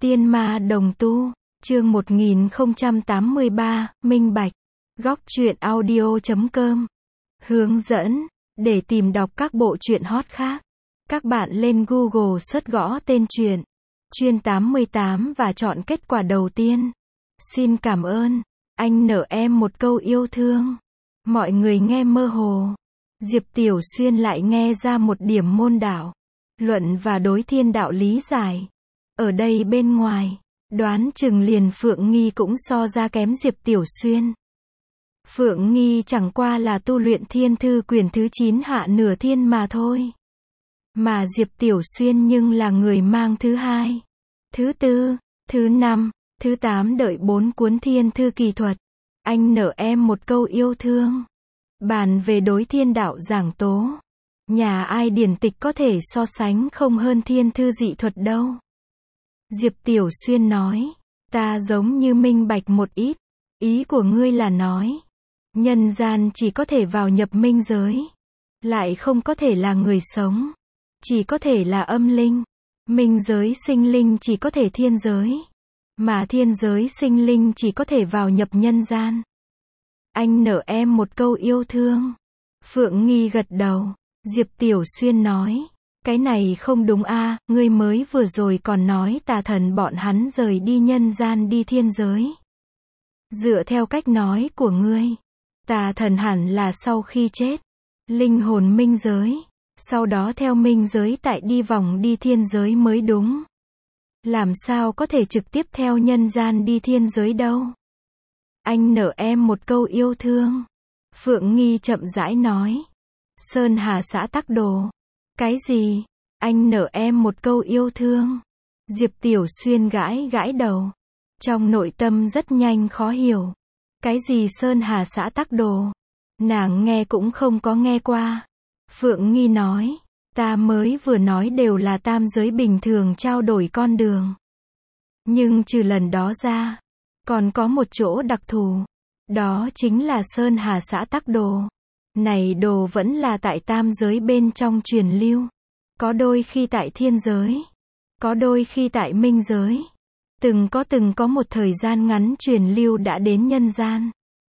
Tiên ma đồng tu, chương 1083, minh bạch. Góc truyện audio.com. Hướng dẫn, để tìm đọc các bộ truyện hot khác. Các bạn lên Google search gõ tên truyện, Chuyên 88 và chọn kết quả đầu tiên. Xin cảm ơn, anh nợ em một câu yêu thương. Mọi người nghe mơ hồ. Diệp Tiểu Xuyên lại nghe ra một điểm môn đạo, luận và đối thiên đạo lý giải. Ở đây bên ngoài, đoán chừng liền Phượng Nghi cũng so ra kém Diệp Tiểu Xuyên. Phượng Nghi chẳng qua là tu luyện thiên thư quyển thứ 9 hạ nửa thiên mà thôi. Mà Diệp Tiểu Xuyên nhưng là người mang thứ 2, thứ 4, thứ 5, thứ 8 đợi 4 cuốn thiên thư kỳ thuật. Anh nợ em một câu yêu thương. Bàn về đối thiên đạo giảng tố, nhà ai điển tịch có thể so sánh không hơn thiên thư dị thuật đâu. Diệp Tiểu Xuyên nói, ta giống như minh bạch một ít. Ý của ngươi là nói, nhân gian chỉ có thể vào nhập minh giới, lại không có thể là người sống, chỉ có thể là âm linh. Minh giới sinh linh chỉ có thể thiên giới, mà thiên giới sinh linh chỉ có thể vào nhập nhân gian. Anh nợ em một câu yêu thương. Phượng Nghi gật đầu. Diệp Tiểu Xuyên nói, cái này không đúng a, ngươi mới vừa rồi còn nói tà thần bọn hắn rời đi nhân gian đi thiên giới. Dựa theo cách nói của ngươi, tà thần hẳn là sau khi chết, linh hồn minh giới, sau đó theo minh giới tại đi vòng đi thiên giới mới đúng. Làm sao có thể trực tiếp theo nhân gian đi thiên giới đâu? Anh nợ em một câu yêu thương. Phượng Nghi chậm rãi nói. Sơn Hà xã Tắc Đồ. Cái gì? Anh nợ em một câu yêu thương. Diệp Tiểu Xuyên gãi gãi đầu. Trong nội tâm rất nhanh khó hiểu. Cái gì Sơn Hà xã Tắc Đồ? Nàng nghe cũng không có nghe qua. Phượng Nghi nói, ta mới vừa nói đều là tam giới bình thường trao đổi con đường. Nhưng trừ lần đó ra, còn có một chỗ đặc thù. Đó chính là Sơn Hà xã Tắc Đồ. Này đồ vẫn là tại tam giới bên trong truyền lưu. Có đôi khi tại thiên giới, có đôi khi tại minh giới. Từng có một thời gian ngắn truyền lưu đã đến nhân gian.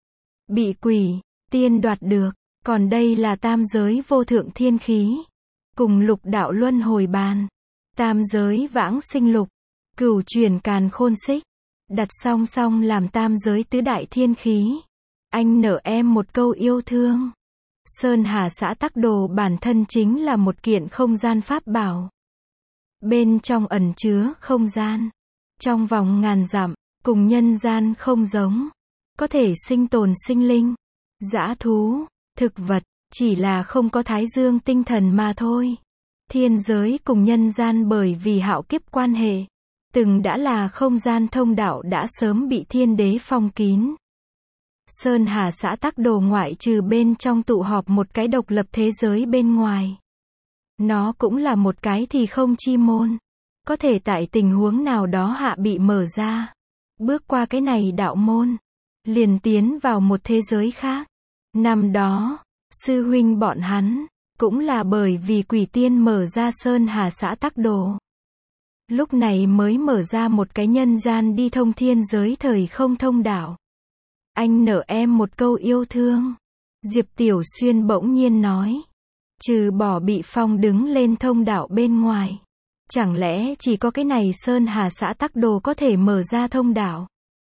Bị quỷ, tiên đoạt được. Còn đây là tam giới vô thượng thiên khí. Cùng lục đạo luân hồi bàn. Tam giới vãng sinh lục. Cửu chuyển càn khôn xích. Đặt song song làm tam giới tứ đại thiên khí. Anh nợ em một câu yêu thương. Sơn Hà xã Tắc Đồ bản thân chính là một kiện không gian pháp bảo. Bên trong ẩn chứa không gian. Trong vòng ngàn dặm, cùng nhân gian không giống. Có thể sinh tồn sinh linh, dã thú, thực vật, chỉ là không có thái dương tinh thần mà thôi. Thiên giới cùng nhân gian bởi vì hạo kiếp quan hệ, từng đã là không gian thông đạo đã sớm bị thiên đế phong kín. Sơn Hà xã Tắc Đồ ngoại trừ bên trong tụ họp một cái độc lập thế giới bên ngoài. Nó cũng là một cái thì không chi môn. Có thể tại tình huống nào đó hạ bị mở ra. Bước qua cái này đạo môn. Liền tiến vào một thế giới khác. Năm đó, sư huynh bọn hắn, cũng là bởi vì quỷ tiên mở ra Sơn Hà xã Tắc Đồ. Lúc này mới mở ra một cái nhân gian đi thông thiên giới thời không thông đạo. Anh nợ em một câu yêu thương. Diệp Tiểu Xuyên bỗng nhiên nói. Trừ bỏ bị phong đứng lên thông đạo bên ngoài. Chẳng lẽ chỉ có cái này Sơn Hà xã Tắc Đồ có thể mở ra thông đạo?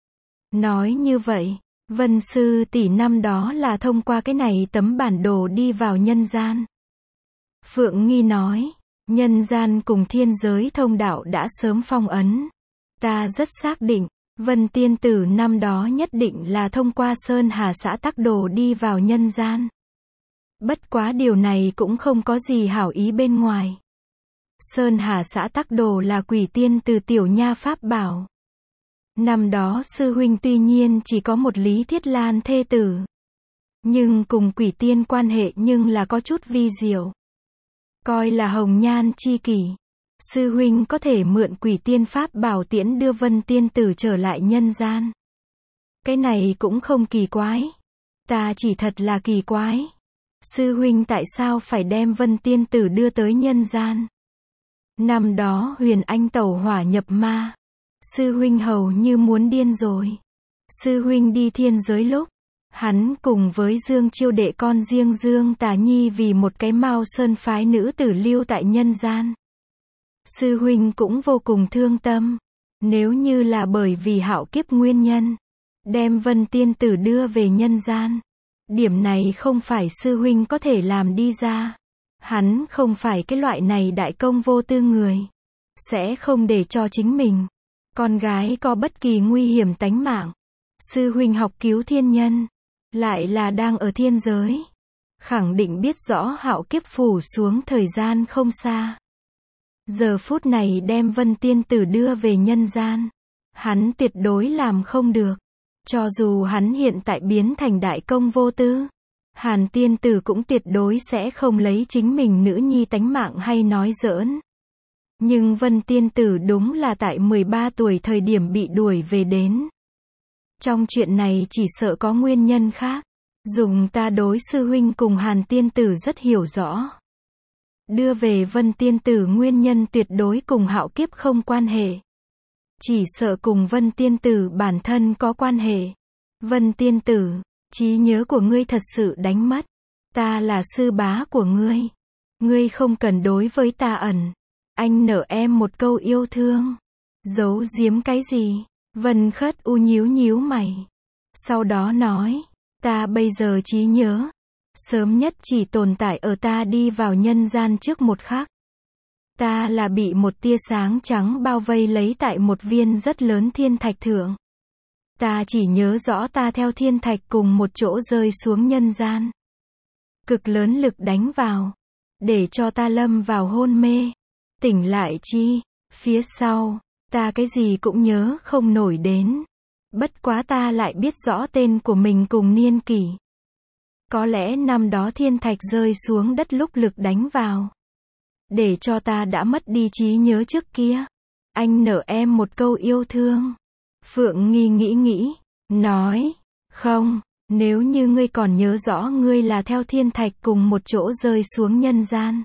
Nói như vậy, Vân sư tỷ năm đó là thông qua cái này tấm bản đồ đi vào nhân gian. Phượng Nghi nói, nhân gian cùng thiên giới thông đạo đã sớm phong ấn. Ta rất xác định, Vân tiên tử năm đó nhất định là thông qua Sơn Hà xã Tắc Đồ đi vào nhân gian. Bất quá điều này cũng không có gì hảo ý bên ngoài. Sơn Hà xã Tắc Đồ là quỷ tiên từ tiểu nha pháp bảo. Năm đó sư huynh tuy nhiên chỉ có một Lý Thiết Lan thê tử. Nhưng cùng quỷ tiên quan hệ nhưng là có chút vi diệu. Coi là hồng nhan chi kỷ. Sư huynh có thể mượn quỷ tiên pháp bảo tiễn đưa Vân tiên tử trở lại nhân gian. Cái này cũng không kỳ quái. Ta chỉ thật là kỳ quái. Sư huynh tại sao phải đem Vân tiên tử đưa tới nhân gian? Năm đó Huyền Anh tẩu hỏa nhập ma. Sư huynh hầu như muốn điên rồi. Sư huynh đi thiên giới lúc, hắn cùng với Dương Chiêu đệ con riêng Dương Tà Nhi vì một cái Mao Sơn phái nữ tử lưu tại nhân gian. Sư huynh cũng vô cùng thương tâm. Nếu như là bởi vì hạo kiếp nguyên nhân, đem Vân Tiên Tử đưa về nhân gian, điểm này không phải sư huynh có thể làm đi ra. Hắn không phải cái loại này đại công vô tư người, sẽ không để cho chính mình, con gái có bất kỳ nguy hiểm tánh mạng. Sư huynh học cứu thiên nhân, lại là đang ở thiên giới, khẳng định biết rõ hạo kiếp phủ xuống thời gian không xa. Giờ phút này đem Vân Tiên Tử đưa về nhân gian, hắn tuyệt đối làm không được. Cho dù hắn hiện tại biến thành đại công vô tư, Hàn Tiên Tử cũng tuyệt đối sẽ không lấy chính mình nữ nhi tánh mạng hay nói giỡn. Nhưng Vân Tiên Tử đúng là tại 13 tuổi thời điểm bị đuổi về đến. Trong chuyện này chỉ sợ có nguyên nhân khác. Dùng ta đối sư huynh cùng Hàn Tiên Tử rất hiểu rõ. Đưa về Vân Tiên Tử nguyên nhân tuyệt đối cùng hạo kiếp không quan hệ. Chỉ sợ cùng Vân Tiên Tử bản thân có quan hệ. Vân Tiên Tử, trí nhớ của ngươi thật sự đánh mất. Ta là sư bá của ngươi. Ngươi không cần đối với ta ẩn. Anh nợ em một câu yêu thương. Giấu giếm cái gì? Vân Khất U nhíu nhíu mày. Sau đó nói, ta bây giờ trí nhớ, sớm nhất chỉ tồn tại ở ta đi vào nhân gian trước một khắc. Ta là bị một tia sáng trắng bao vây lấy tại một viên rất lớn thiên thạch thượng. Ta chỉ nhớ rõ ta theo thiên thạch cùng một chỗ rơi xuống nhân gian. Cực lớn lực đánh vào, để cho ta lâm vào hôn mê. Tỉnh lại chi, phía sau, ta cái gì cũng nhớ không nổi đến. Bất quá ta lại biết rõ tên của mình cùng niên kỷ. Có lẽ năm đó thiên thạch rơi xuống đất lúc lực đánh vào, để cho ta đã mất đi trí nhớ trước kia. Anh nợ em một câu yêu thương. Phượng Nghi nghĩ, nói, không, nếu như ngươi còn nhớ rõ ngươi là theo thiên thạch cùng một chỗ rơi xuống nhân gian,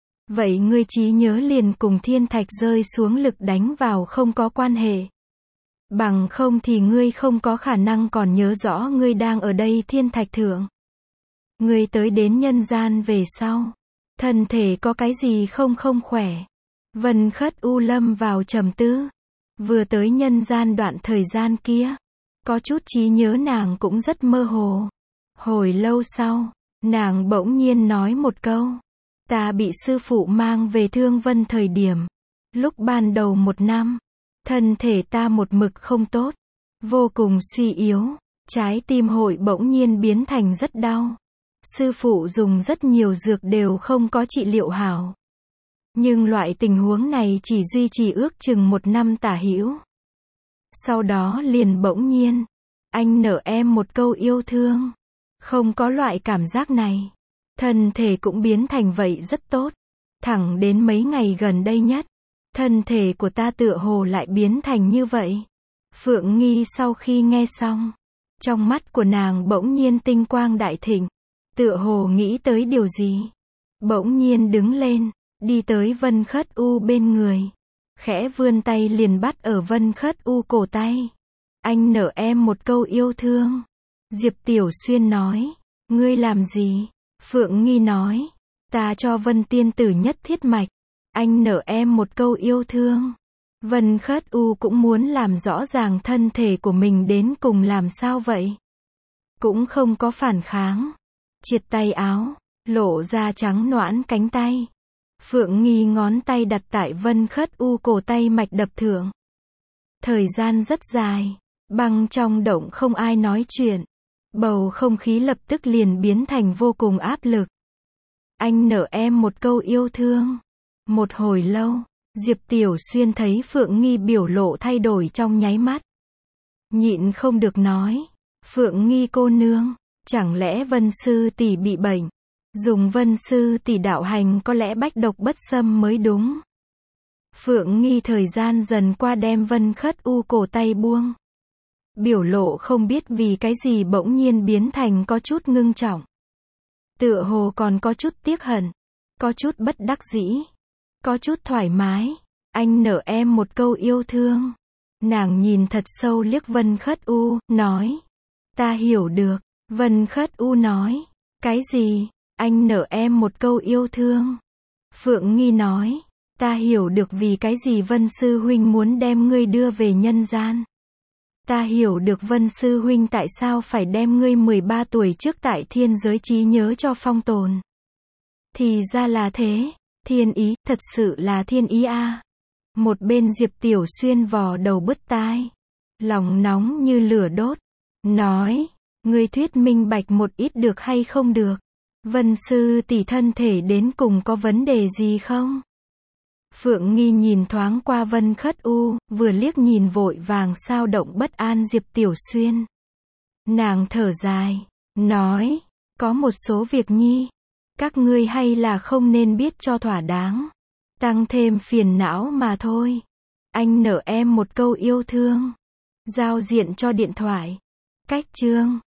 vậy ngươi trí nhớ liền cùng thiên thạch rơi xuống lực đánh vào không có quan hệ. Bằng không thì ngươi không có khả năng còn nhớ rõ ngươi đang ở đây thiên thạch thượng. Ngươi tới đến nhân gian về sau, thân thể có cái gì không khỏe. Vân Khất U lâm vào trầm tư. Vừa tới nhân gian đoạn thời gian kia, có chút trí nhớ nàng cũng rất mơ hồ. Hồi lâu sau, nàng bỗng nhiên nói một câu. Ta bị sư phụ mang về Thương Vân thời điểm. Lúc ban đầu 1 năm, thân thể ta một mực không tốt, vô cùng suy yếu, trái tim hội bỗng nhiên biến thành rất đau. Sư phụ dùng rất nhiều dược đều không có trị liệu hảo. Nhưng loại tình huống này chỉ duy trì ước chừng 1 năm tả hữu. Sau đó liền bỗng nhiên, anh nợ em một câu yêu thương. Không có loại cảm giác này. Thân thể cũng biến thành vậy rất tốt. Thẳng đến mấy ngày gần đây nhất, thân thể của ta tựa hồ lại biến thành như vậy. Phượng Nghi sau khi nghe xong, trong mắt của nàng bỗng nhiên tinh quang đại thịnh. Tựa hồ nghĩ tới điều gì. Bỗng nhiên đứng lên, đi tới Vân Khất U bên người. Khẽ vươn tay liền bắt ở Vân Khất U cổ tay. Anh nợ em một câu yêu thương. Diệp Tiểu Xuyên nói, ngươi làm gì? Phượng Nghi nói, ta cho Vân Tiên Tử nhất thiết mạch. Anh nợ em một câu yêu thương. Vân Khất U cũng muốn làm rõ ràng thân thể của mình đến cùng làm sao vậy. Cũng không có phản kháng. Triệt tay áo, lộ ra trắng nõn cánh tay. Phượng Nghi ngón tay đặt tại Vân Khất U cổ tay mạch đập thượng. Thời gian rất dài, băng trong động không ai nói chuyện. Bầu không khí lập tức liền biến thành vô cùng áp lực. Anh nợ em một câu yêu thương. Một hồi lâu, Diệp Tiểu Xuyên thấy Phượng Nghi biểu lộ thay đổi trong nháy mắt. Nhịn không được nói, Phượng Nghi cô nương, chẳng lẽ Vân sư tỷ bị bệnh? Dùng Vân sư tỷ đạo hành có lẽ bách độc bất xâm mới đúng. Phượng Nghi thời gian dần qua đem Vân Khất U cổ tay buông. Biểu lộ không biết vì cái gì bỗng nhiên biến thành có chút ngưng trọng. Tựa hồ còn có chút tiếc hận, có chút bất đắc dĩ, có chút thoải mái. Anh nợ em một câu yêu thương. Nàng nhìn thật sâu liếc Vân Khất U, nói. Ta hiểu được. Vân Khất U nói. Cái gì? Anh nợ em một câu yêu thương. Phượng Nghi nói. Ta hiểu được vì cái gì Vân Sư Huynh muốn đem ngươi đưa về nhân gian. Ta hiểu được Vân Sư Huynh tại sao phải đem ngươi 13 tuổi trước tại thiên giới trí nhớ cho phong tồn. Thì ra là thế. Thiên ý, thật sự là thiên ý a. Một bên Diệp Tiểu Xuyên vò đầu bứt tai. Lòng nóng như lửa đốt. Nói. Ngươi thuyết minh bạch một ít được hay không được? Vân sư tỷ thân thể đến cùng có vấn đề gì không? Phượng Nghi nhìn thoáng qua Vân Khất U, vừa liếc nhìn vội vàng sao động bất an Diệp Tiểu Xuyên. Nàng thở dài, nói, có một số việc nhi, các ngươi hay là không nên biết cho thỏa đáng, tăng thêm phiền não mà thôi. Anh nợ em một câu yêu thương, giao diện cho điện thoại. Cách chương